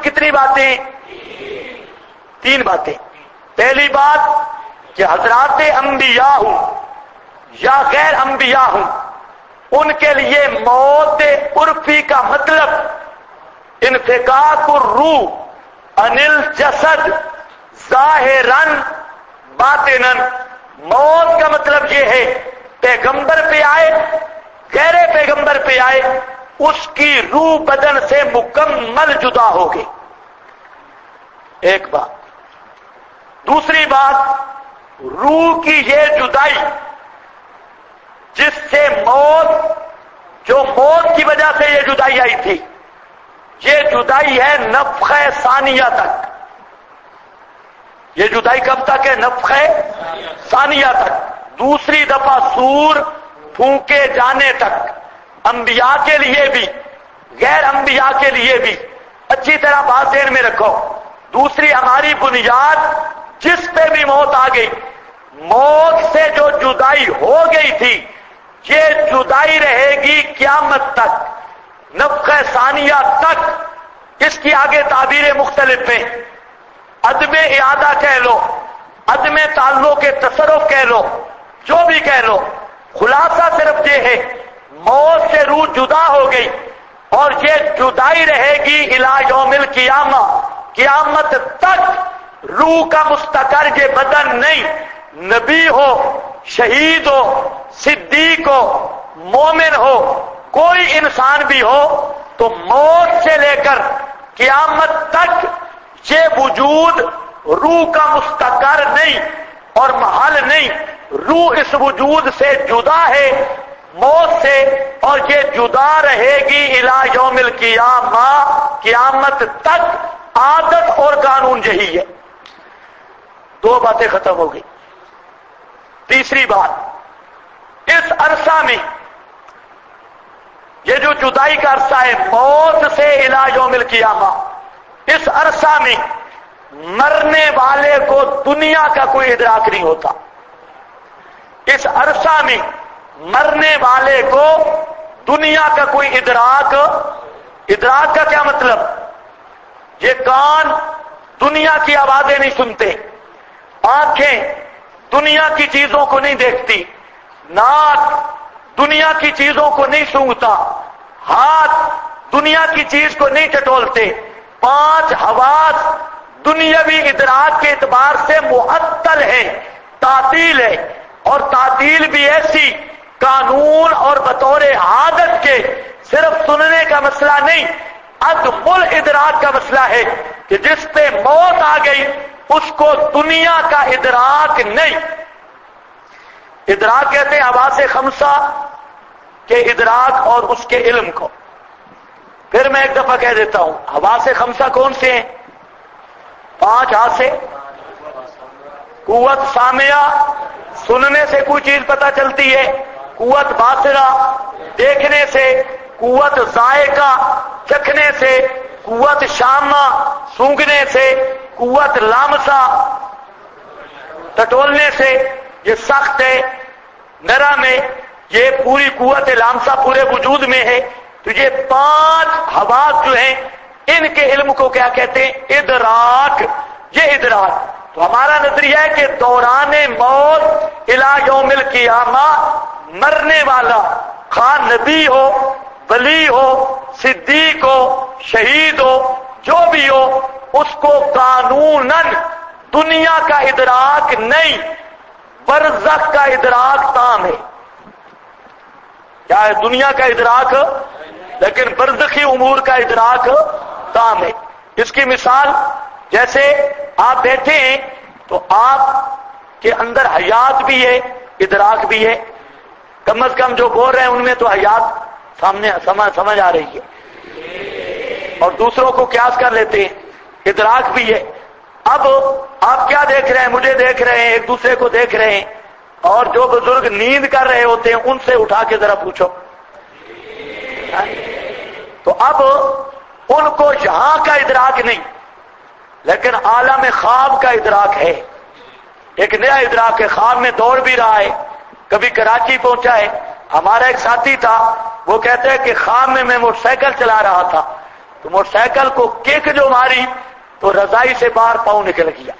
کتنی باتیں؟ 3 باتیں. پہلی بات کہ حضرات انبیاء ہوں یا غیر انبیاء ہوں، ان کے لیے موت عرفی کا مطلب انفکاک الروح عن الجسد ظاہراً باطناً. موت کا مطلب یہ ہے پیغمبر پہ آئے غیر پیغمبر پہ آئے اس کی روح بدن سے مکمل جدا ہو گئی. ایک بات. دوسری بات، روح کی یہ جدائی جس سے جو موت کی وجہ سے یہ جدائی آئی تھی، یہ جدائی ہے نفخہ ثانیہ تک. یہ جدائی کب تک ہے؟ نفخہ ثانیہ تک. دوسری دفعہ سور پھونکے جانے تک. انبیاء کے لیے بھی غیر انبیاء کے لیے بھی. اچھی طرح بات ذہن میں رکھو. دوسری ہماری بنیاد جس پہ بھی موت آ گئی، موت سے جو جدائی ہو گئی تھی یہ جدائی رہے گی قیامت تک، نفخہ ثانیہ تک. اس کی آگے تعبیریں مختلف ہیں. عدم اعادہ کہہ لو، عدم تعلق کے تصرف کہہ لو، جو بھی کہہ لو، خلاصہ صرف یہ ہے موت سے روح جدا ہو گئی اور یہ جدائی رہے گی الی یوم القیامہ. قیامت تک روح کا مستقر یہ بدن نہیں. نبی ہو، شہید ہو، صدیق ہو، مومن ہو، کوئی انسان بھی ہو تو موت سے لے کر قیامت تک یہ وجود روح کا مستقر نہیں اور محل نہیں. روح اس وجود سے جدا ہے موت سے، اور یہ جدا رہے گی الی یوم القیامہ، قیامت تک. عادت اور قانون یہی ہے. 2 باتیں ختم ہو گئی. تیسری بات، اس عرصہ میں یہ جو جدائی کا عرصہ ہے موت سے الی یوم القیامہ، اس عرصہ میں مرنے والے کو دنیا کا کوئی ادراک نہیں ہوتا. اس عرصہ میں مرنے والے کو دنیا کا کوئی ادراک کا کیا مطلب؟ یہ کان دنیا کی آوازیں نہیں سنتے، آنکھیں دنیا کی چیزوں کو نہیں دیکھتی، ناک دنیا کی چیزوں کو نہیں سونگھتا، ہاتھ دنیا کی چیز کو نہیں ٹٹولتے. 5 حواس دنیاوی ادراک کے اعتبار سے معطل ہیں، تعطیل ہے. اور تعطیل بھی ایسی قانون اور بطور عادت کے، صرف سننے کا مسئلہ نہیں، عدم الادراک کا مسئلہ ہے کہ جس پہ موت آ گئی اس کو دنیا کا ادراک نہیں. ادراک کہتے ہیں حواس 5 کے ادراک اور اس کے علم کو. پھر میں ایک دفعہ کہہ دیتا ہوں، حواس 5 کون سے ہیں؟ 5 حاسے. قوت سامعہ، سننے سے کوئی چیز پتہ چلتی ہے. قوت باصرہ، دیکھنے سے. قوت ذائقہ، چکھنے سے. قوت شامہ، سونگھنے سے. قوت لامسہ، ٹٹولنے سے. یہ سخت ہے، نرم ہے. یہ پوری قوت لامسہ پورے وجود میں ہے. تو یہ 5 حواس جو ہیں ان کے علم کو کیا کہتے ہیں؟ ادراک. یہ ادراک. تو ہمارا نظریہ ہے کہ دوران موت الی یوم القیامہ مرنے والا خواہ نبی ہو، ولی ہو، صدیق ہو، شہید ہو، جو بھی ہو، اس کو قانوناً دنیا کا ادراک نہیں، برزخ کا ادراک تام ہے. کیا ہے؟ دنیا کا ادراک، لیکن برزخی امور کا ادراک تام ہے. اس کی مثال جیسے آپ بیٹھے ہیں تو آپ کے اندر حیات بھی ہے، ادراک بھی ہے. کم از کم جو بول رہے ہیں ان میں تو حیات سامنے سمجھ آ رہی ہے، اور دوسروں کو قیاس کر لیتے ہیں. ادراک بھی ہے. اب آپ کیا دیکھ رہے ہیں؟ مجھے دیکھ رہے ہیں، ایک دوسرے کو دیکھ رہے ہیں. اور جو بزرگ نیند کر رہے ہوتے ہیں ان سے اٹھا کے ذرا پوچھو. تو اب ان کو یہاں کا ادراک نہیں، لیکن عالم خواب کا ادراک ہے. ایک نیا ادراک ہے. خواب میں دوڑ بھی رہا ہے. کبھی کراچی پہنچا ہے. ہمارا ایک ساتھی تھا، وہ کہتے ہیں کہ خواب میں موٹر سائیکل چلا رہا تھا تو موٹر سائیکل کو کیک جو ماری تو رضائی سے باہر پاؤں نکل گیا،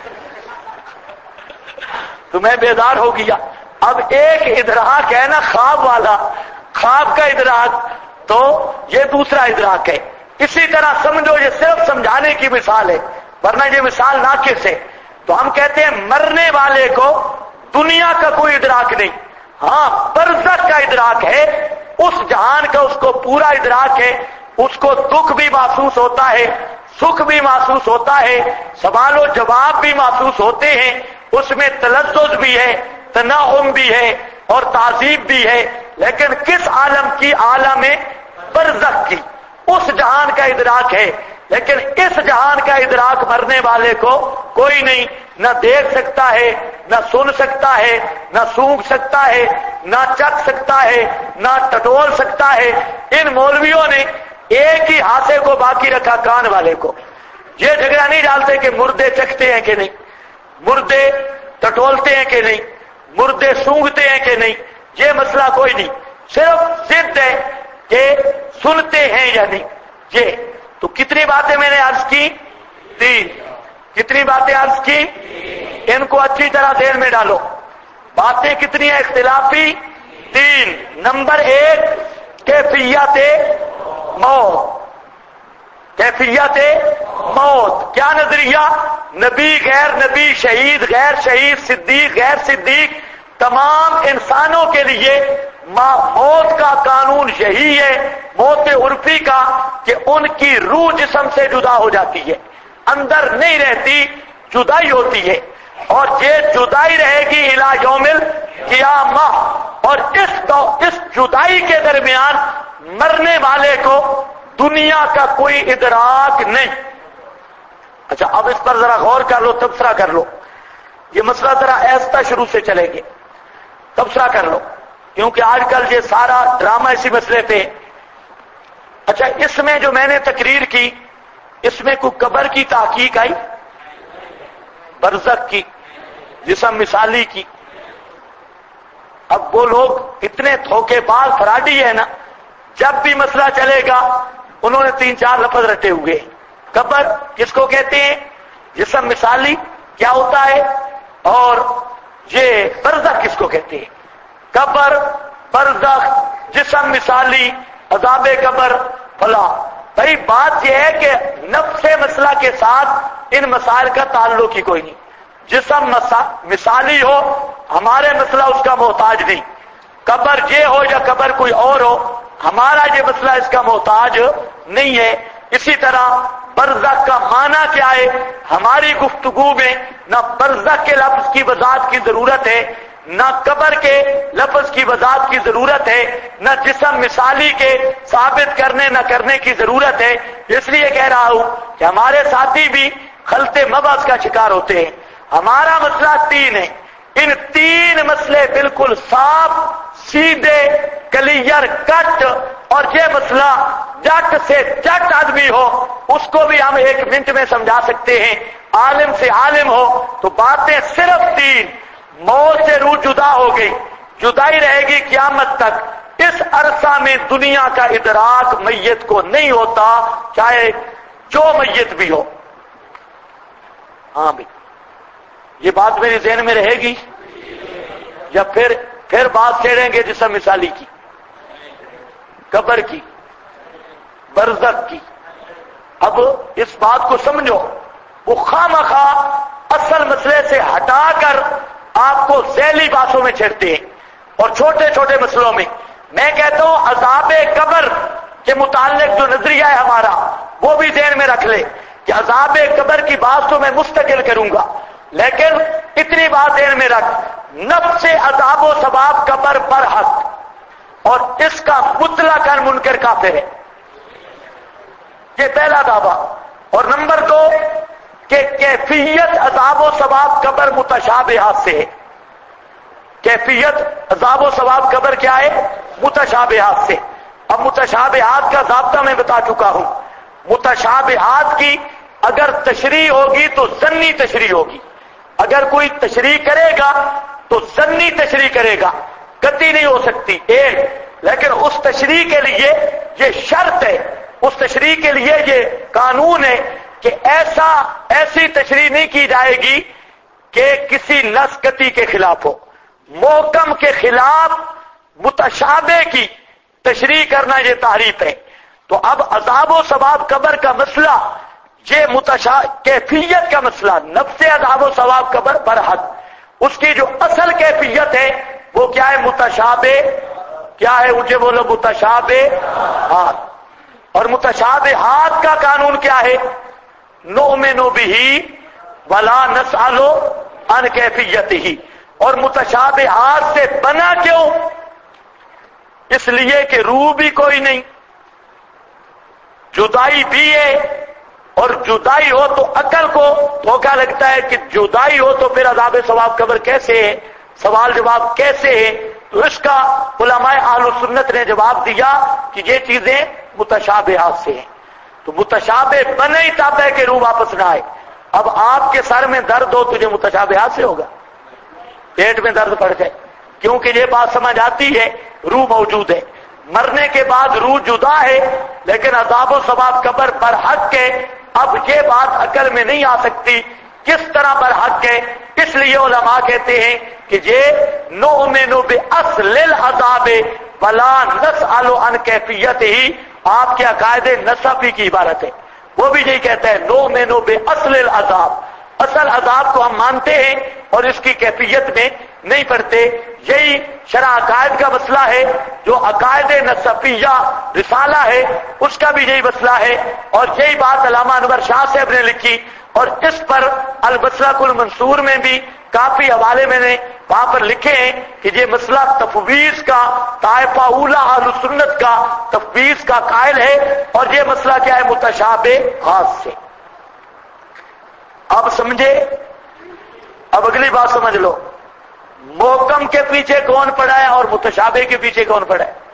تو میں بیدار ہو گیا۔ اب ایک ادراک ہے نا خواب والا، خواب کا ادراک، تو یہ دوسرا ادراک ہے۔ اسی طرح سمجھو یہ صرف سمجھانے کی مثال ہے، ورنہ یہ مثال ناقص ہے۔ تو ہم کہتے ہیں مرنے والے کو دنیا کا کوئی ادراک نہیں، ہاں برزخ کا ادراک ہے، اس جہان کا اس کو پورا ادراک ہے، اس کو دکھ بھی محسوس ہوتا ہے، سکھ بھی محسوس ہوتا ہے، سوال و جواب بھی محسوس ہوتے ہیں، اس میں تلذذ بھی ہے، تنعم بھی ہے اور تعذیب بھی ہے، لیکن کس عالم کی؟ عالم برزخ کی، اس جہان کا ادراک ہے۔ لیکن اس جہان کا ادراک مرنے والے کو کوئی نہیں، نہ دیکھ سکتا ہے، نہ سن سکتا ہے، نہ سونگھ سکتا ہے، نہ چکھ سکتا ہے، نہ ٹٹول سکتا ہے۔ ان مولویوں نے ایک ہی ہاتھے کو باقی رکھا، کان والے کو۔ یہ جھگڑا نہیں ڈالتے کہ مردے چکھتے ہیں کہ نہیں، مردے ٹٹولتے ہیں کہ نہیں، مردے سونگھتے ہیں کہ نہیں، یہ مسئلہ کوئی نہیں، صرف ضد ہے کہ سنتے ہیں یا نہیں۔ یہ تو کتنی باتیں میں نے عرض کی؟ 3۔ کتنی باتیں عرض کی؟ ان کو اچھی طرح ذہن میں ڈالو۔ باتیں کتنی ہیں اختلافی؟ 3۔ نمبر 1 کیفیت موت۔ کیفیت موت کیا نظریہ؟ نبی غیر نبی، شہید غیر شہید، صدیق غیر صدیق، تمام انسانوں کے لیے موت کا قانون یہی ہے، موت عرفی کا، کہ ان کی روح جسم سے جدا ہو جاتی ہے، اندر نہیں رہتی، جدائی ہوتی ہے، اور یہ جدائی رہے گی الی یوم القیامہ۔ اور اس جدائی کے درمیان مرنے والے کو دنیا کا کوئی ادراک نہیں۔ اچھا اب اس پر ذرا غور کر لو، تبصرہ کر لو، یہ مسئلہ ذرا ایسا شروع سے چلیں گے، تبصرہ کر لو، کیونکہ آج کل یہ سارا ڈرامہ اسی مسئلے پہ۔ اچھا اس میں جو میں نے تقریر کی، اس میں کوئی قبر کی تحقیق آئی؟ برزخ کی، جسم مثالی کی؟ اب وہ لوگ اتنے دھوکے باز فراڈی ہے نا، جب بھی مسئلہ چلے گا انہوں نے 3-4 لفظ رٹے ہوئے۔ قبر کس کو کہتے ہیں؟ جسم مثالی کیا ہوتا ہے؟ اور یہ برزخ کس کو کہتے ہیں؟ قبر، برزخ، جسم مثالی، عذاب قبر، فلاں۔ بھائی بات یہ ہے کہ نفس مسئلہ کے ساتھ ان مسائل کا تعلق ہی کوئی نہیں۔ جسم مثالی ہو، ہمارے مسئلہ اس کا محتاج نہیں، قبر یہ ہو یا قبر کوئی اور ہو، ہمارا یہ مسئلہ اس کا محتاج نہیں ہے۔ اسی طرح برزخ کا معنی کیا ہے؟ ہماری گفتگو میں نہ برزخ کے لفظ کی وضاحت کی ضرورت ہے، نہ قبر کے لفظ کی وضاحت کی ضرورت ہے، نہ جسم مثالی کے ثابت کرنے نہ کرنے کی ضرورت ہے۔ اس لیے کہہ رہا ہوں کہ ہمارے ساتھی بھی خلط مبحث کا شکار ہوتے ہیں۔ ہمارا مسئلہ 3 ہے، ان 3 مسئلے بالکل صاف، سیدھے، کلیئر کٹ، اور یہ مسئلہ جٹ سے جٹ آدمی ہو اس کو بھی ہم 1 منٹ میں سمجھا سکتے ہیں، عالم سے عالم ہو۔ تو باتیں صرف 3۔ موت سے روح جدا ہو گئی، جدائی رہے گی قیامت تک۔ اس عرصہ میں دنیا کا ادراک میت کو نہیں ہوتا، چاہے جو میت بھی ہو۔ ہاں بھائی یہ بات میری ذہن میں رہے گی؟ یا پھر بات چھیڑیں گے جسم مثالی کی، قبر کی، برزخ کی؟ اب اس بات کو سمجھو، وہ خواہ اصل مسئلے سے ہٹا کر آپ کو ذیلی باتوں میں چھیڑتے ہیں، اور چھوٹے چھوٹے مسئلوں میں۔ میں کہتا ہوں عذاب قبر کے متعلق جو نظریہ ہے ہمارا، وہ بھی ذہن میں رکھ لے کہ عذاب قبر کی بات تو میں مستقل کروں گا، لیکن اتنی بات ذہن میں رکھ، نفس عذاب و ثواب قبر پر حق، اور اس کا مطلق منکر کافر ہے، یہ پہلا دعویٰ۔ اور نمبر 2 کہ کیفیت عذاب و ثواب قبر متشابہات سے ہے۔ کیفیت عذاب و ثواب قبر کیا ہے؟ متشابہات سے۔ اب متشابہات کا ضابطہ میں بتا چکا ہوں۔ متشابہات کی اگر تشریح ہوگی تو ظنی تشریح ہوگی، اگر کوئی تشریح کرے گا تو ظنی تشریح کرے گا، قطعی نہیں ہو سکتی ایک۔ لیکن اس تشریح کے لیے یہ شرط ہے، اس تشریح کے لیے یہ قانون ہے کہ ایسی تشریح نہیں کی جائے گی کہ کسی نسکتی کے خلاف ہو. محکم کے خلاف متشابہ کی تشریح کرنا یہ تعریف ہے. تو اب عذاب و ثواب قبر کا مسئلہ یہ کیفیت کا مسئلہ، نفس عذاب و ثواب قبر برحق، اس کی جو اصل کیفیت ہے وہ کیا ہے؟ متشابہ. کیا ہے؟ مجھے بولو. متشابہات. اور متشابہات کا قانون کیا ہے؟ نؤمن بہ ولا نسأل عن کیفیتہ. اور متشابہات سے بنا کیوں؟ اس لیے کہ روح بھی کوئی نہیں، جدائی بھی ہے، اور جدائی ہو تو عقل کو دھوکہ لگتا ہے کہ جدائی ہو تو پھر عذاب ثواب قبر کیسے ہے، سوال جواب کیسے ہے. تو اس کا علماء اہل سنت نے جواب دیا کہ یہ چیزیں متشابہات سے ہیں. تو متشابہ بنے ہی تب ہے کہ روح واپس نہ آئے. اب آپ کے سر میں درد ہو تجھے متشابہات سے ہوگا، پیٹ میں درد پڑ جائے، کیونکہ یہ بات سمجھ آتی ہے روح موجود ہے. مرنے کے بعد روح جدا ہے لیکن عذاب و ثواب قبر برحق ہے. اب یہ بات عقل میں نہیں آ سکتی کس طرح برحق ہے. اس لیے علماء کہتے ہیں کہ یہ نؤمن باصل العذاب ولا نسأل عن کیفیتہ. آپ کے عقائد نسبی کی عبارت ہے، وہ بھی یہی کہتا ہے نؤمن باصل العذاب. اصل عذاب کو ہم مانتے ہیں اور اس کی کیفیت میں نہیں پڑھتے. یہی شرع عقائد کا مسئلہ ہے. جو عقائد نسبیہ رسالہ ہے اس کا بھی یہی مسئلہ ہے. اور یہی بات علامہ انور شاہ صاحب نے لکھی، اور اس پر البصرۃ المنصور میں بھی کافی حوالے میں نے وہاں پر لکھے ہیں کہ یہ مسئلہ تفویض کا، طائفہ اولی اہل سنت کا تفویض کا قائل ہے. اور یہ مسئلہ کیا ہے؟ متشابہات سے. اب سمجھے؟ اب اگلی بات سمجھ لو. محکم کے پیچھے کون پڑا ہے اور متشابہ کے پیچھے کون پڑا ہے؟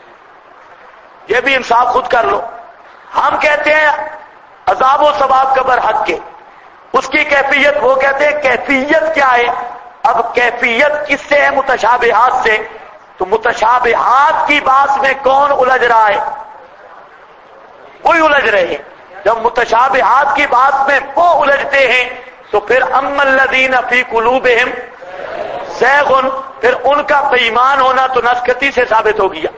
یہ بھی انصاف خود کر لو. ہم کہتے ہیں عذاب و ثواب قبر حق کے، اس کی کیفیت وہ کہتے ہیں کیفیت کیا ہے؟ اب کیفیت کس سے ہے؟ متشابہات سے. تو متشابہات کی بات میں کون الجھ رہا ہے؟ کوئی الجھ رہے ہیں. جب متشابہات کی بات میں وہ الجھتے ہیں تو پھر اما الذین فی قلوبہم زیغ، پھر ان کا بے ایمان ہونا تو نسکتی سے ثابت ہو گیا.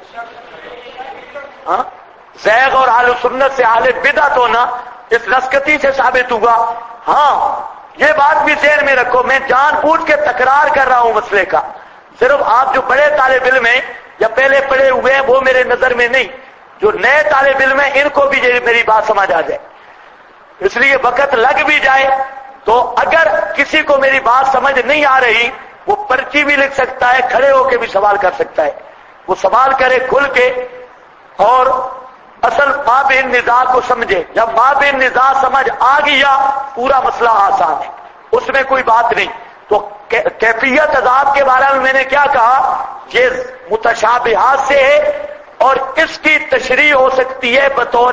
ہاں، زیغ اور اہل سنت سے اہل بدعت ہونا اس نسکتی سے ثابت ہوگا. ہاں، یہ بات بھی ذہن میں رکھو، میں جان بوجھ کے تکرار کر رہا ہوں مسئلے کا. صرف آپ جو بڑے طالب علم ہیں یا پہلے پڑھے ہوئے ہیں وہ میرے نظر میں نہیں، جو نئے طالب علم ہیں ان کو بھی میری بات سمجھ آ جائے. اس لیے وقت لگ بھی جائے تو اگر کسی کو میری بات سمجھ نہیں آ رہی وہ پرچی بھی لکھ سکتا ہے، کھڑے ہو کے بھی سوال کر سکتا ہے. وہ سوال کرے کھل کے اور اصل مابین نزاع کو سمجھے. جب مابین نزاع سمجھ آ گیا پورا مسئلہ آسان ہے، اس میں کوئی بات نہیں. تو کیفیت عذاب کے بارے میں نے کیا کہا؟ یہ متشابہات سے ہے اور اس کی تشریح ہو سکتی ہے بطور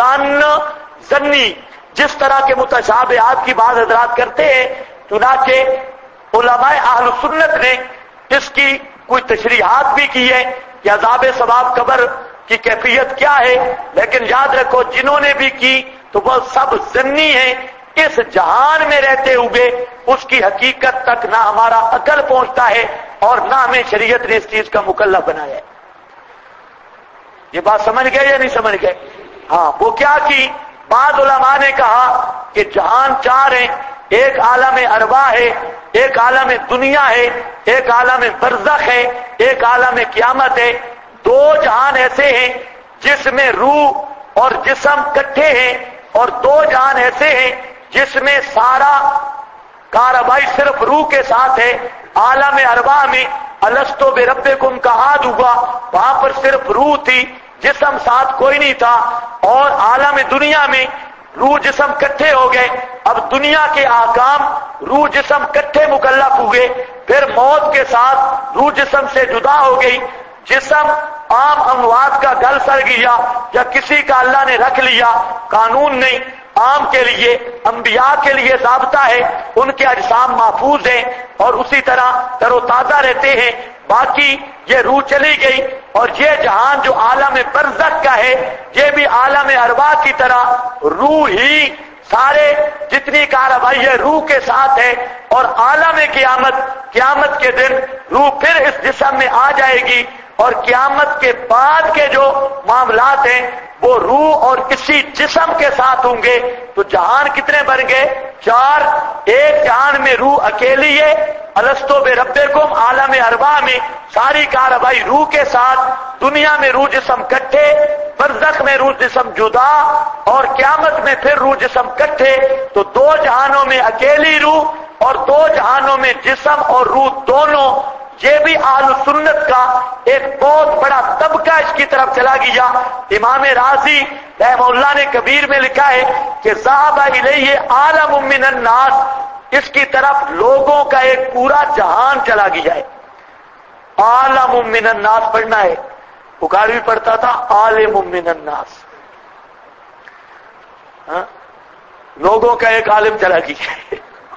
ظنی، جس طرح کے متشابہات کی بات حضرات کرتے ہیں. چنانچہ علماء اہل سنت نے اس کی کوئی تشریحات بھی کی ہے کہ عذاب ثواب قبر کی کیفیت کیا ہے، لیکن یاد رکھو جنہوں نے بھی کی تو وہ سب ظنی ہیں. اس جہان میں رہتے ہوئے اس کی حقیقت تک نہ ہمارا عقل پہنچتا ہے اور نہ ہمیں شریعت نے اس چیز کا مکلف بنایا ہے. یہ بات سمجھ گئے یا نہیں سمجھ گئے؟ ہاں، وہ کیا کی؟ بعض علماء نے کہا کہ جہان چار ہیں، ایک عالم ارواح ہے، ایک عالم دنیا ہے، ایک عالم برزخ ہے، ایک عالم قیامت ہے. دو جہان ایسے ہیں جس میں روح اور جسم کٹھے ہیں، اور دو جہان ایسے ہیں جس میں سارا کارروائی صرف روح کے ساتھ ہے. عالم ارواح میں الستو بربکم کا عہد ہوا، وہاں پر صرف روح تھی، جسم ساتھ کوئی نہیں تھا. اور عالم دنیا میں روح جسم کٹھے ہو گئے. اب دنیا کے احکام روح جسم کٹھے مکلف ہوئے، پھر موت کے ساتھ روح جسم سے جدا ہو گئی. جسم عام اموات کا گل سر گیا یا کسی کا اللہ نے رکھ لیا، قانون نہیں. عام کے لیے، انبیاء کے لیے ضابطہ ہے، ان کے اجسام محفوظ ہیں اور اسی طرح تر و تازہ رہتے ہیں. باقی یہ روح چلی گئی اور یہ جہان جو عالم برزخ کا ہے یہ بھی عالم ارواح کی طرح روح ہی سارے جتنی کارروائی ہے روح کے ساتھ ہے، اور عالم قیامت کے دن روح پھر اس جسم میں آ جائے گی، اور قیامت کے بعد کے جو معاملات ہیں وہ روح اور اسی جسم کے ساتھ ہوں گے۔ تو جہان کتنے بن گئے؟ 4۔ ایک جہان میں روح اکیلی ہے، الستو بربکم، عالم ارواح میں ساری کارروائی روح کے ساتھ، دنیا میں روح جسم کٹھے، برزخ میں روح جسم جدا، اور قیامت میں پھر روح جسم کٹھے۔ تو 2 جہانوں میں اکیلی روح اور 2 جہانوں میں جسم اور روح دونوں۔ یہ بھی اہل سنت کا ایک بہت بڑا طبقہ اس کی طرف چلا گیا۔ امام رازی رحمہ اللہ نے کبیر میں لکھا ہے کہ ذهب الیہ عالم من الناس، اس کی طرف لوگوں کا ایک پورا جہان چلا گیا ہے۔ عالم من الناس پڑھنا ہے، بخاری پڑھتا تھا عالم من الناس، لوگوں کا ایک عالم چلا گیا ہے۔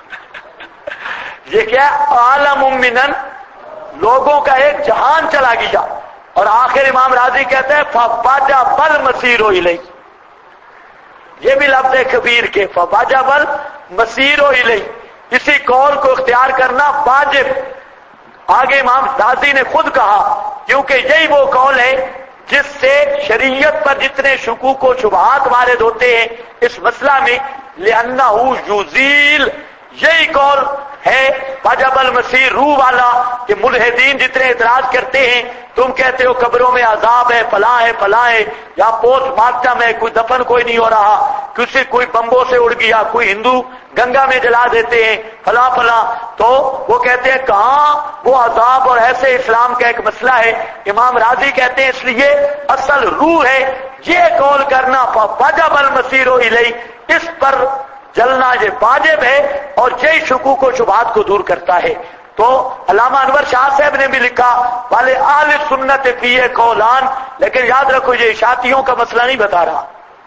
یہ کیا ہے؟ عالم من الناس، لوگوں کا ایک جہان چلا گیا۔ اور آخر امام راضی کہتے ہیں فَوَجَبَ الْمَصِيرُ إِلَيْهِ، یہ بھی لفظ کبیر کے فَوَجَبَ الْمَصِيرُ إِلَيْهِ، اسی قول کو اختیار کرنا واجب۔ آگے امام راضی نے خود کہا کیونکہ یہی وہ قول ہے جس سے شریعت پر جتنے شکوک و شبہات وارد ہوتے ہیں اس مسئلہ میں، لِأَنَّهُ يُزِيلُ، یہی قول ہے واجب المسیر روح والا کہ ملحدین جتنے اعتراض کرتے ہیں، تم کہتے ہو قبروں میں عذاب ہے، فلاں ہے فلاں ہے، یا پوسٹ مارٹم ہے، کوئی دفن کوئی نہیں ہو رہا، کوئی بمبوں سے اڑ گیا، کوئی ہندو گنگا میں جلا دیتے ہیں فلاں فلاں، تو وہ کہتے ہیں کہاں وہ عذاب، اور ایسے اسلام کا ایک مسئلہ ہے۔ امام راضی کہتے ہیں اس لیے اصل روح ہے، یہ قول کرنا واجب المسیر الیہ، اس پر جلنا یہ واجب ہے، اور یہی شکوک و شبہات کو دور کرتا ہے۔ تو علامہ انور شاہ صاحب نے بھی لکھا والے اہل سنت فیہ قولان، لیکن یاد رکھو یہ اشاعتیوں کا مسئلہ نہیں بتا رہا۔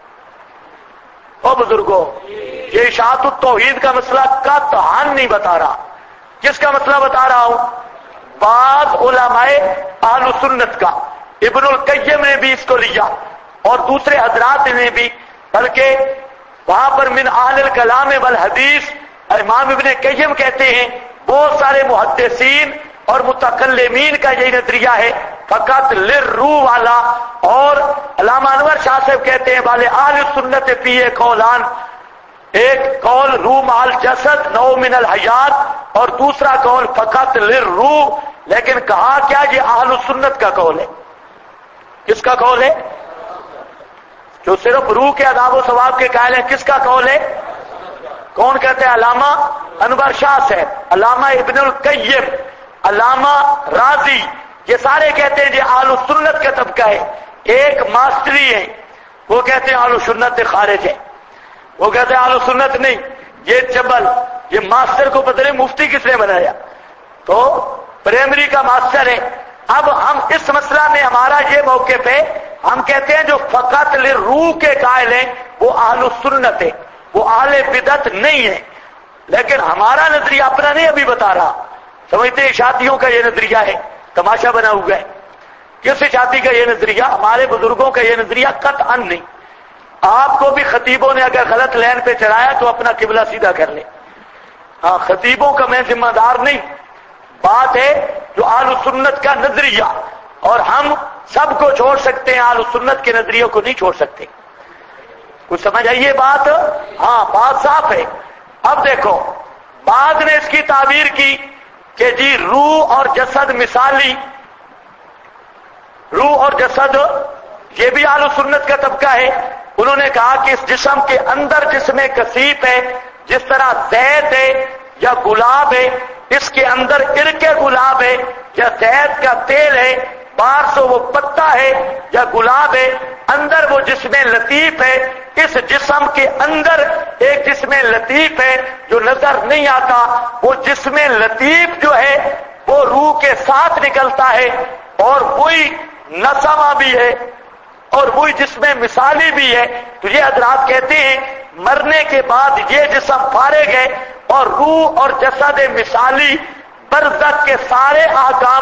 او بزرگوں، یہ اشاعت التوحید کا مسئلہ قطعاً نہیں بتا رہا۔ کس کا مسئلہ بتا رہا ہوں؟ بعض علماء اہل سنت کا، ابن القیم نے بھی اس کو لیا اور دوسرے حضرات نے بھی، بلکہ وہاں پر من اہل الکلام والحدیث امام ابن قیم کہتے ہیں بہت سارے محدثین اور متکلمین کا یہی نظریہ ہے فقط للروح والا، اور علامہ انور شاہ صاحب کہتے ہیں والے اہل سنت فیہ قولان، ایک قول روح مال جسد نو من الحیات، اور دوسرا قول فقط للروح۔ لیکن کہا کیا یہ اہل سنت کا قول ہے؟ کس کا قول ہے؟ جو صرف روح کے عذاب و ثواب کے قائل ہیں، کس کا قول ہے؟ کون کہتے ہیں؟ علامہ انور شاہ صاحب، علامہ ابن القیم، علامہ راضی، یہ سارے کہتے ہیں یہ اہل سنت کا طبقہ ہے۔ ایک ماسٹری ہے، وہ کہتے ہیں اہل سنت خارج ہے، وہ کہتے ہیں اہل سنت نہیں، یہ چبل، یہ ماسٹر کو پتہ نہیں مفتی کس نے بنایا، تو پرائمری کا ماسٹر ہے۔ اب ہم اس مسئلہ میں ہمارا یہ موقف ہے، ہم کہتے ہیں جو فقط للروح کے قائل ہیں وہ اہل سنت ہے، وہ اہل بدعت نہیں ہے۔ لیکن ہمارا نظریہ اپنا نہیں ابھی بتا رہا، سمجھتے ہیں اشاعتیوں کا یہ نظریہ ہے، تماشا بنا ہوا ہے۔ کس اشاعتی کا یہ نظریہ؟ ہمارے بزرگوں کا یہ نظریہ قطعاً نہیں۔ آپ کو بھی خطیبوں نے اگر غلط لین پہ چڑھایا تو اپنا قبلہ سیدھا کر لیں۔ ہاں، خطیبوں کا میں ذمہ دار نہیں، بات ہے جو اہل سنت کا نظریہ، اور ہم سب کو چھوڑ سکتے ہیں، اہل سنت کے نظریوں کو نہیں چھوڑ سکتے۔ کچھ سمجھ آئیے بات؟ ہاں، بات صاف ہے۔ اب دیکھو، بعد نے اس کی تعبیر کی کہ جی روح اور جسد مثالی، روح اور جسد یہ بھی اہل سنت کا طبقہ ہے۔ انہوں نے کہا کہ اس جسم کے اندر جسم کثیف ہے، جس طرح زیت ہے یا گلاب ہے، اس کے اندر عرق گلاب ہے یا زیت کا تیل ہے، باہر سے وہ پتا ہے یا گلاب ہے، اندر وہ جسم لطیف ہے۔ اس جسم کے اندر ایک جسم لطیف ہے جو نظر نہیں آتا، وہ جسم لطیف جو ہے وہ روح کے ساتھ نکلتا ہے، اور وہی نسمہ بھی ہے اور وہی جسم مثالی بھی ہے۔ تو یہ حضرات کہتے ہیں مرنے کے بعد یہ جسم فارغ ہے، اور روح اور جسد مثالی برزخ کے سارے احکام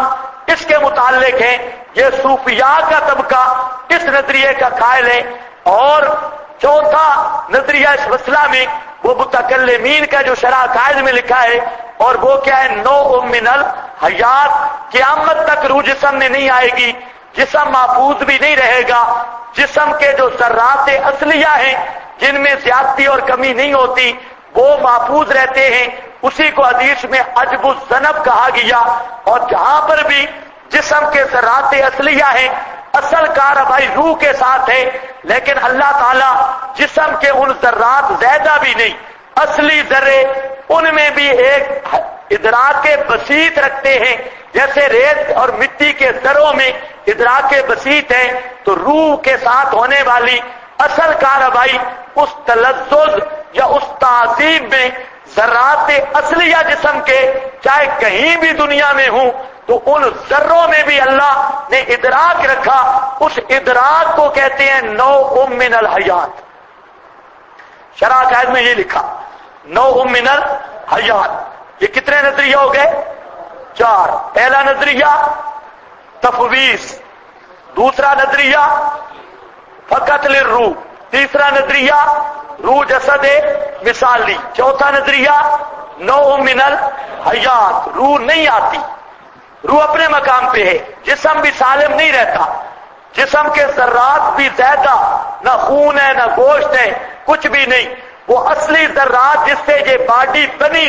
اس کے متعلق ہیں، یہ صوفیاء کا طبقہ اس نظریے کا قائل ہے۔ اور چوتھا نظریہ اس مسئلہ میں وہ متکلمین کا جو شرح قائد میں لکھا ہے، اور وہ کیا ہے، نوع من الحیات، قیامت تک روح جسم میں نہیں آئے گی، جسم محفوظ بھی نہیں رہے گا، جسم کے جو ذرات اصلیہ ہیں جن میں زیادتی اور کمی نہیں ہوتی وہ محفوظ رہتے ہیں۔ اسی کو حدیث میں عجب الذنب کہا گیا۔ اور جہاں پر بھی جسم کے ذرات اصلیہ ہیں، اصل کارروائی روح کے ساتھ ہے، لیکن اللہ تعالیٰ جسم کے ان ذرات زیادہ بھی نہیں، اصلی ذرے ان میں بھی ایک ادراک بسیط رکھتے ہیں، جیسے ریت اور مٹی کے ذروں میں ادراک بسیط ہے، تو روح کے ساتھ ہونے والی اصل کارروائی اس تلذذ یا اس تعظیم میں ذرات اصلیہ جسم کے چاہے کہیں بھی دنیا میں ہوں تو ان ذروں میں بھی اللہ نے ادراک رکھا، اس ادراک کو کہتے ہیں نوع من الحیات۔ شرح قائد میں یہ لکھا نوع من الحیات۔ یہ کتنے نظریہ ہو گئے؟ 4۔ پہلا نظریہ تفویض، دوسرا نظریہ فقط للروح، تیسرا نظریہ روح جسد مثالی، چوتھا نظریہ نوع من الحیات، روح نہیں آتی، روح اپنے مقام پہ ہے، جسم بھی سالم نہیں رہتا، جسم کے ذرات بھی زیادہ، نہ خون ہے نہ گوشت ہے، کچھ بھی نہیں، وہ اصلی ذرات جس سے یہ باڈی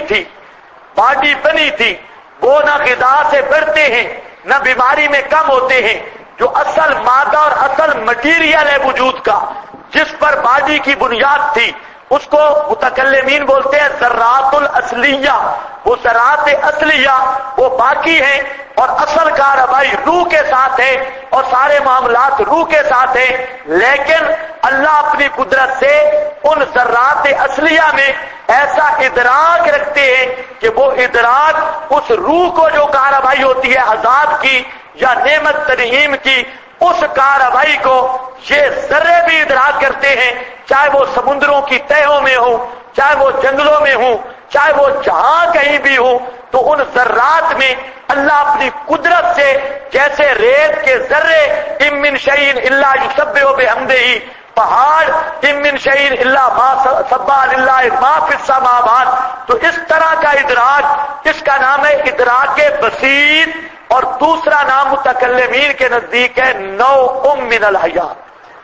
بنی تھی وہ نہ غذا سے بڑھتے ہیں نہ بیماری میں کم ہوتے ہیں۔ جو اصل مادہ اور اصل مٹیریل ہے وجود کا، جس پر باڈی کی بنیاد تھی، اس کو متکلمین بولتے ہیں ذرات الاصلیہ۔ وہ ذرات اصلیہ وہ باقی ہیں اور اصل کارروائی روح کے ساتھ ہے اور سارے معاملات روح کے ساتھ ہیں، لیکن اللہ اپنی قدرت سے ان ذرات اصلیہ میں ایسا ادراک رکھتے ہیں کہ وہ ادراک اس روح کو جو کارروائی ہوتی ہے عذاب کی یا نعمت تنعیم کی، اس کارروائی کو یہ ذرے بھی ادراک کرتے ہیں، چاہے وہ سمندروں کی تہوں میں ہوں، چاہے وہ جنگلوں میں ہوں، چاہے وہ جہاں کہیں بھی ہوں، تو ان ذرات میں اللہ اپنی قدرت سے جیسے ریت کے ذرے ان من شیء الا یسبح بحمدہ، پہاڑ ان من شیء الا ما سبح للہ ما فی السماوات، تو اس طرح کا ادراک، اس کا نام ہے ادراک بسیط، اور دوسرا نام متکلمین کے نزدیک ہے نوع من الحیات۔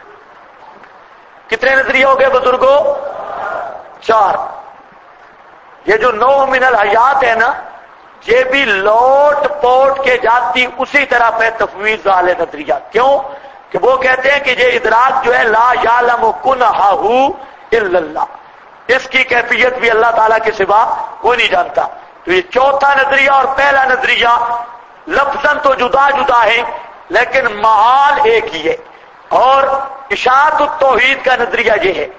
کتنے نظریے ہو گئے بزرگوں؟ 4۔ یہ جو نوع من الحیات ہے نا، یہ بھی لوٹ پوٹ کے جاتی اسی طرح پہ تفویض والے نظریات۔ کیوں؟ کہ وہ کہتے ہیں کہ یہ ادراک جو ہے لا یعلم کنہہ الا اللہ، اس کی کیفیت بھی اللہ تعالیٰ کے سوا کوئی نہیں جانتا۔ تو یہ چوتھا نظریہ اور پہلا نظریہ لفظاً تو جدا جدا ہے لیکن معال ایک ہی ہے۔ اور اشاعت التوحید کا نظریہ یہ ہے۔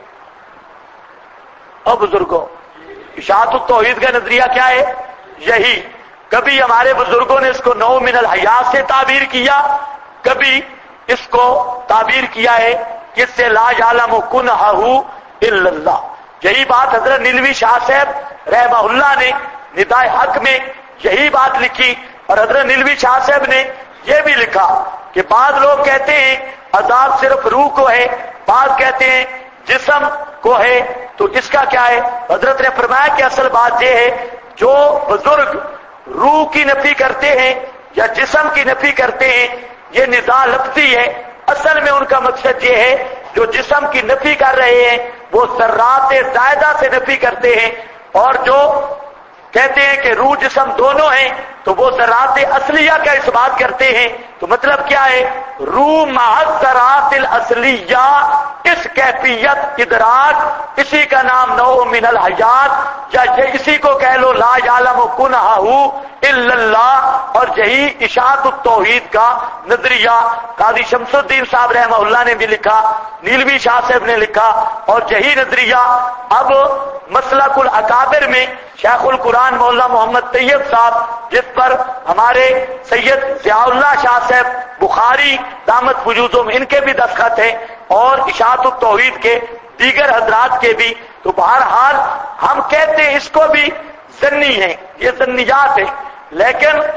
اب بزرگوں، اشاعت التوحید کا نظریہ کیا ہے؟ یہی، کبھی ہمارے بزرگوں نے اس کو نوع من الحیات سے تعبیر کیا، کبھی اس کو تعبیر کیا ہے کس سے لا یعلم کنہہ الا اللہ۔ یہی بات حضرت نیلوی شاہ صاحب رحمہ اللہ نے ندائے حق میں یہی بات لکھی، اور حضرت نیلوی شاہ صاحب نے یہ بھی لکھا کہ بعض لوگ کہتے ہیں عذاب صرف روح کو ہے، بعض کہتے ہیں جسم کو ہے، تو اس کا کیا ہے؟ حضرت نے فرمایا کہ اصل بات یہ ہے جو بزرگ روح کی نفی کرتے ہیں یا جسم کی نفی کرتے ہیں یہ نزاع لفظی ہے، اصل میں ان کا مقصد یہ ہے جو جسم کی نفی کر رہے ہیں وہ ذرات زائدہ سے نفی کرتے ہیں، اور جو کہتے ہیں کہ روح جسم دونوں ہیں تو وہ ذرات اصلیہ کا اس بات کرتے ہیں۔ تو مطلب کیا ہے؟ روح مع ذرات الاصلیہ، اس کیفیت ادراک، اسی کا نام نوع من الحیات، یا اسی کو کہہ لو لا یعلم کنہہ الا اللہ۔ اور یہی اشاعت التوحید کا نظریہ قاضی شمس الدین صاحب رحمہ اللہ نے بھی لکھا، نیلوی شاہ صاحب نے لکھا، اور یہی نظریہ اب مسلک الاکابر میں شیخ القرآن مولانا محمد طیب صاحب، جس پر ہمارے سید ضیاء اللہ شاہ صاحب بخاری دامت وجودہم ان کے بھی دستخط ہیں، اور اشاعت التوحید کے دیگر حضرات کے بھی۔ تو بہرحال ہم کہتے ہیں اس کو بھی ظنی ہے، یہ ظنیات ہے، لیکن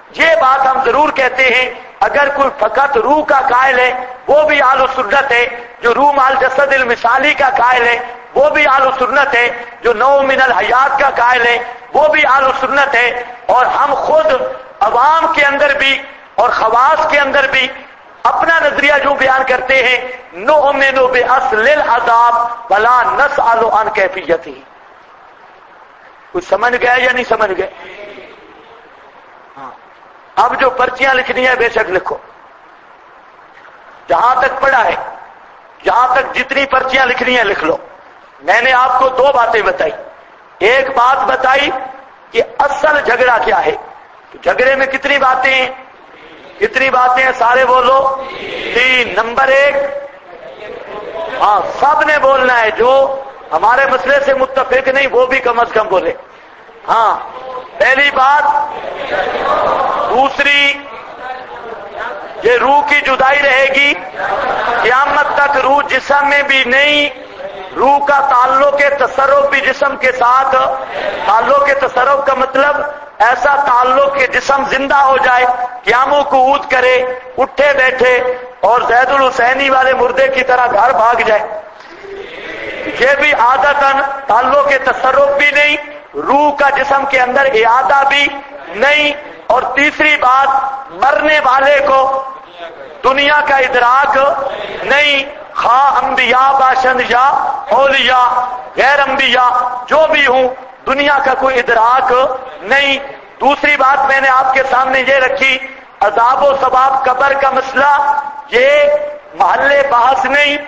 یہ بات ہم ضرور کہتے ہیں اگر کوئی فقط روح کا قائل ہے وہ بھی اہل سنت ہے، جو روح مال جسد المثالی کا قائل ہے وہ بھی اہل سنت ہے، جو نو من الحیات کا قائل ہے وہ بھی اہل سنت ہے، اور ہم خود عوام کے اندر بھی اور خواص کے اندر بھی اپنا نظریہ جو بیان کرتے ہیں، نؤمن باصل العذاب ولا نسأل عن کیفیتہ. کچھ سمجھ گیا یا نہیں سمجھ گئے؟ اب جو پرچیاں لکھنی ہے بے شک لکھو، جہاں تک پڑھا ہے جہاں تک جتنی پرچیاں لکھنی ہیں لکھ لو. میں نے آپ کو دو باتیں بتائی. ایک بات بتائی کہ اصل جھگڑا کیا ہے. تو جھگڑے میں کتنی باتیں ہیں؟ کتنی باتیں ہیں؟ سارے بولو. 3. نمبر 1، ہاں سب نے بولنا ہے، جو ہمارے مسئلے سے متفق نہیں وہ بھی کم از کم بولے. ہاں پہلی بات. دوسری، یہ روح کی جدائی رہے گی قیامت تک. روح جسم میں بھی نہیں، روح کا تعلق تصرف بھی جسم کے ساتھ. تعلق تصرف کا مطلب ایسا تعلق کہ جسم زندہ ہو جائے، قیام و قعود کرے، اٹھے بیٹھے، اور زید الحسینی والے مردے کی طرح گھر بھاگ جائے. یہ بھی عادتاً تعلق تصرف بھی نہیں، روح کا جسم کے اندر اعادہ بھی نہیں. اور تیسری بات، مرنے والے کو دنیا کا ادراک نہیں، خواہ انبیاء باشند یا اولیاء غیر انبیاء جو بھی ہوں، دنیا کا کوئی ادراک نہیں. دوسری بات میں نے آپ کے سامنے یہ رکھی، عذاب و ثواب قبر کا مسئلہ یہ محل بحث نہیں،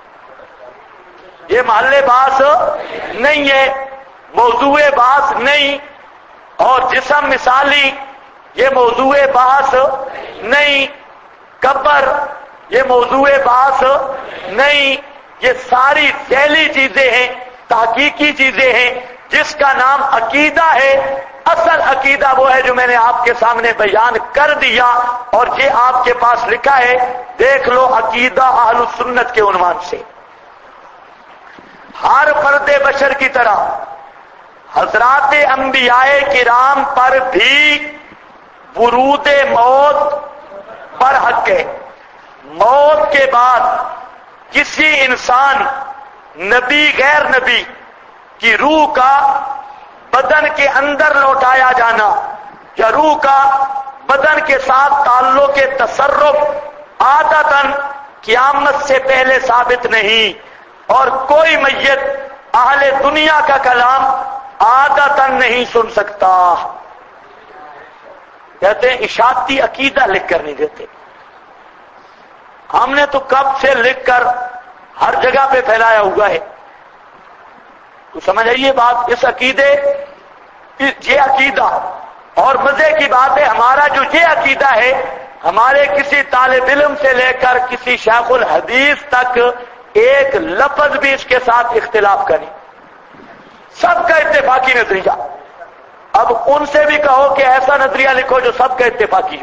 یہ محل بحث نہیں ہے، موضوع بحث نہیں. اور جسم مثالی یہ موضوع بحث نہیں، قبر یہ موضوع بحث نہیں. یہ ساری ذیلی چیزیں ہیں، تحقیقی چیزیں ہیں، جس کا نام عقیدہ ہے. اصل عقیدہ وہ ہے جو میں نے آپ کے سامنے بیان کر دیا، اور یہ آپ کے پاس لکھا ہے، دیکھ لو. عقیدہ اہل السنت کے عنوان سے ہر فرد بشر کی طرح حضرات انبیاء کرام پر بھی ورود موت پر حق ہے. موت کے بعد کسی انسان، نبی غیر نبی کی روح کا بدن کے اندر لوٹایا جانا یا روح کا بدن کے ساتھ تعلق تصرف عادتاً قیامت سے پہلے ثابت نہیں. اور کوئی میت اہل دنیا کا کلام عادتاً نہیں سن سکتا. کہتے ہیں اشاعتی عقیدہ لکھ کر نہیں دیتے. ہم نے تو کب سے لکھ کر ہر جگہ پہ پھیلایا ہوا ہے. تو سمجھ آئیے بات. اس عقیدے یہ عقیدہ، اور مزے کی بات ہے ہمارا جو یہ عقیدہ ہے، ہمارے کسی طالب علم سے لے کر کسی شیخ الحدیث تک ایک لفظ بھی اس کے ساتھ اختلاف کریں، سب کا اتفاقی نظریہ. اب ان سے بھی کہو کہ ایسا نظریہ لکھو جو سب کا اتفاقی ہو،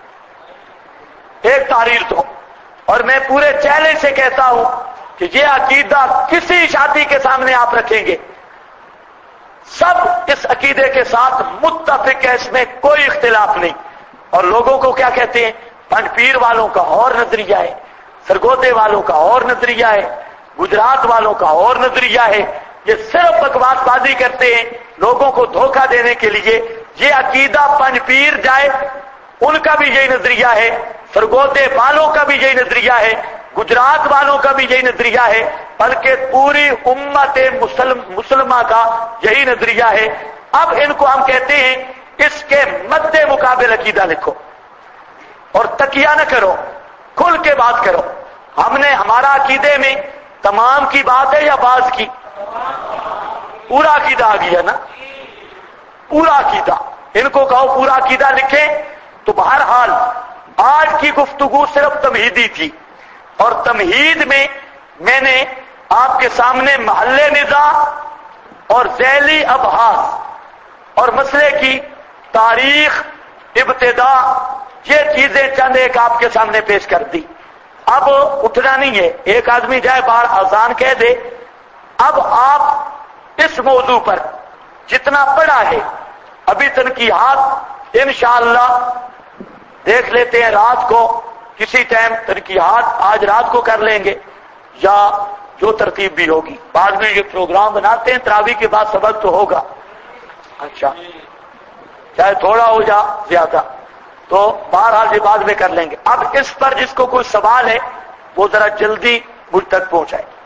ایک تحریر دو. اور میں پورے چیلنج سے کہتا ہوں کہ یہ عقیدہ کسی شادی کے سامنے آپ رکھیں گے، سب اس عقیدے کے ساتھ متفق ہے، اس میں کوئی اختلاف نہیں. اور لوگوں کو کیا کہتے ہیں؟ پنج پیر والوں کا اور نظریہ ہے، سرگودے والوں کا اور نظریہ ہے، گجرات والوں کا اور نظریہ ہے. یہ صرف بکواس بازی کرتے ہیں لوگوں کو دھوکہ دینے کے لیے. یہ عقیدہ پنج پیر جائے ان کا بھی یہی نظریہ ہے، سرگودے والوں کا بھی یہی نظریہ ہے، گجرات والوں کا بھی یہی نظریہ ہے، بلکہ پوری امت مسلمہ کا یہی نظریہ ہے. اب ان کو ہم کہتے ہیں اس کے مد مقابل عقیدہ لکھو اور تکیہ نہ کرو، کھل کے بات کرو. ہم نے ہمارا عقیدے میں تمام کی بات ہے یا بعض کی؟ پورا عقیدہ آ گیا نا، پورا عقیدہ. ان کو کہو پورا عقیدہ لکھیں. تو بہرحال آج کی گفتگو صرف تمہیدی تھی، اور تمہید میں نے آپ کے سامنے محل نزاع اور ذیلی ابحاث اور مسئلے کی تاریخ، ابتدا، یہ چیزیں چند ایک آپ کے سامنے پیش کر دی. اب اٹھنا نہیں ہے، ایک آدمی جائے باہر اذان کہہ دے. اب آپ اس موضوع پر جتنا پڑھا ہے، ابھی تنقیحات انشاءاللہ دیکھ لیتے ہیں رات کو کسی ٹائم ترقیات آج رات کو کر لیں گے یا جو ترتیب بھی ہوگی. بعد میں یہ پروگرام بناتے ہیں تراویح کے بعد سبق تو ہوگا. اچھا چاہے تھوڑا ہو جا زیادہ تو بہرحال یہ بعد میں کر لیں گے. اب اس پر جس کو کوئی سوال ہے وہ ذرا جلدی مجھ تک پہنچائے.